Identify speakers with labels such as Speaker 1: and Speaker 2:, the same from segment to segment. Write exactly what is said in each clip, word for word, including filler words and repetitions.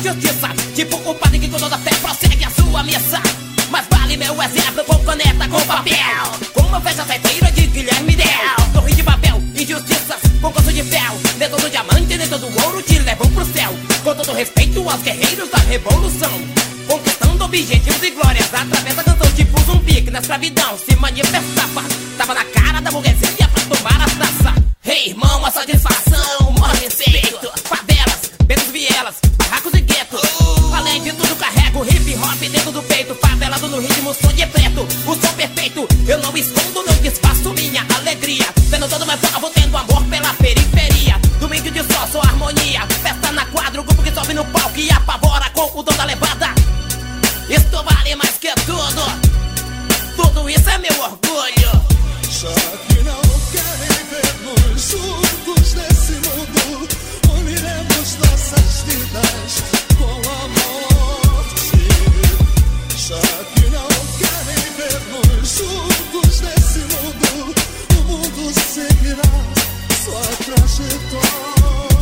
Speaker 1: justiça, tipo o padre que com toda fé prossegue a sua missa. Mas vale meu exemplo com caneta, com papel, com uma festa feiteira de Guilherme Del. Torre de Babel, injustiças, com gosto de fel. Nem todo diamante, nem todo ouro te levam pro céu. Com todo respeito aos guerreiros da revolução, conquistando objetivos e glórias através da canção, tipo zumbi que na escravidão se manifestava. Tava na cara da burguesia pra tomar as taças. Ei, irmão, a satisfação, maior respeito. Favelas, becos, vielas, barracos e guetos. Além de tudo carrego hip hop dentro do peito. Favelado no ritmo, som de preto, o som perfeito. Eu não escondo, não disfarço minha alegria. Vendo todo meu povo tendo amor pela periferia. Domingo de sol, só harmonia. Festa na quadra, o grupo que sobe no palco e apavora com o dom da levada. Isto vale mais que tudo. Tudo isso é meu orgulho.
Speaker 2: Só que não querem ver-nos juntos nesse mundo. Uniremos nossas vidas com a morte. Só que não querem ver-nos juntos nesse mundo. O mundo seguirá sua trajetória.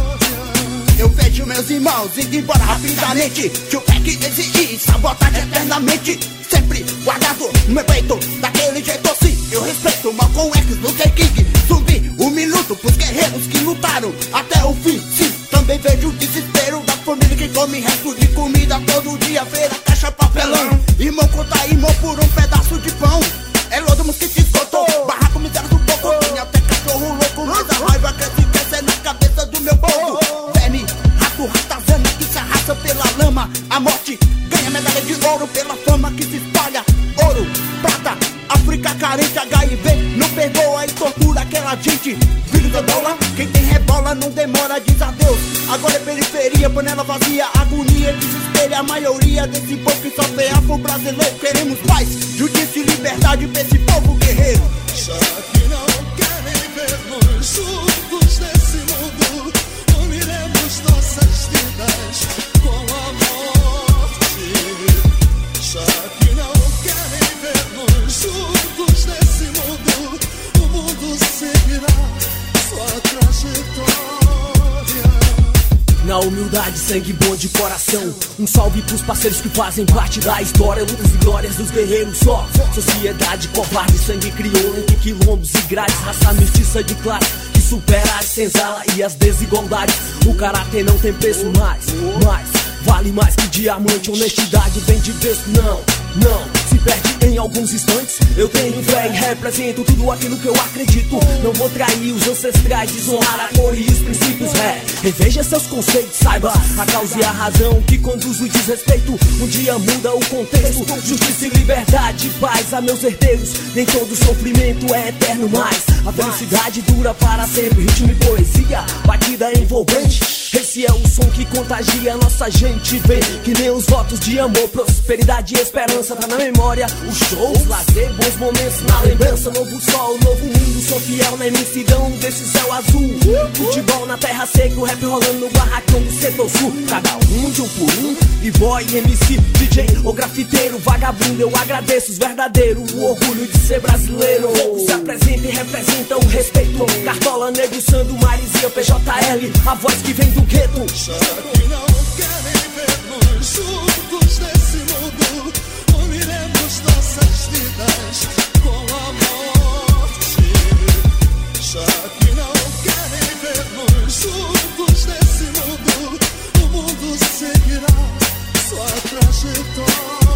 Speaker 3: Eu vejo meus irmãos indo embora rapidamente. Tio Peck, Easy e sabotagem eternamente. Sempre guardado no meu peito, daquele jeito assim. Eu respeito Malcolm X, Luther King, Zumbi, um minuto pros guerreiros que lutaram até o fim. Sim, também vejo o desespero da família que come resto de comida todo dia. Feira, caixa, papelão. Irmão conta irmão por um pedaço de pão. É lodo, mosquito, esgoto, barraco, miséria do povo. Tem até cachorro louco, mas a raiva cresce e cresce na cabeça do meu povo. Verme, rato, ratazana que se arrasta pela lama. A morte ganha medalha de ouro pela fama que se espalha. Ouro, prata, África carente, H I V não perdoa e tortura aquela gente. Filho da bola, quem tem rebola não demora, diz adeus. Agora é periferia, panela vazia, agonia, desespero. A maioria desse povo que só vê afro brasileiro. Queremos paz, justiça e liberdade pra esse povo guerreiro.
Speaker 2: Só que não querem ver-nos juntos nesse mundo. Uniremos nossas vidas com a morte. Só que não querem ver-nos juntos nesse mundo. O mundo seguirá sua trajetória.
Speaker 4: Na humildade, sangue bom de coração. Um salve pros parceiros que fazem parte da história. Lutas e glórias dos guerreiros só. Sociedade covarde, sangue criou entre quilombos e grades. Raça, mestiça de classe que supera a senzala e as desigualdades. O caráter não tem preço mais, mais vale mais que diamante. Honestidade vem de berço, não, não se perde em alguns instantes. Eu tenho fé e represento tudo aquilo que eu acredito. Não vou trair os ancestrais, desonrar a cor e os princípios. É, reveja seus conceitos, saiba a causa e a razão que conduz o desrespeito. Um dia muda o contexto. Justiça e liberdade, paz a meus herdeiros. Nem todo sofrimento é eterno, mas a felicidade dura para sempre. Ritmo e poesia, batida envolvente. Esse é o som que contagia a nossa gente. Vem que nem os votos de amor, prosperidade e esperança. Tá na memória, os shows, lazer, bons momentos na lembrança. Novo sol, novo mundo, sou fiel na imensidão desse céu azul. Futebol na terra seca, o rap rolando no barracão do setor sul. Cada um de um por um, b-boy, M C, D J ou grafiteiro, vagabundo. Eu agradeço os verdadeiros, o orgulho de ser brasileiro. Se apresenta e representa o respeito. Cartola, Negro, Sando, Marizia, P J L, a voz que vem do gueto.
Speaker 2: Só que não querem ver-nos juntos nesse mundo. Uniremos nossas vidas com a morte. Só que não querem ver-nos juntos nesse mundo. O mundo seguirá sua trajetória.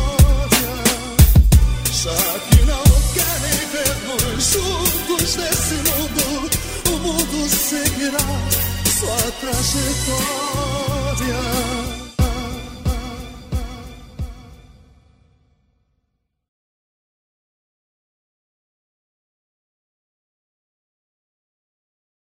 Speaker 2: Só que não querem ver-nos juntos nesse mundo. O mundo seguirá sua trajetória.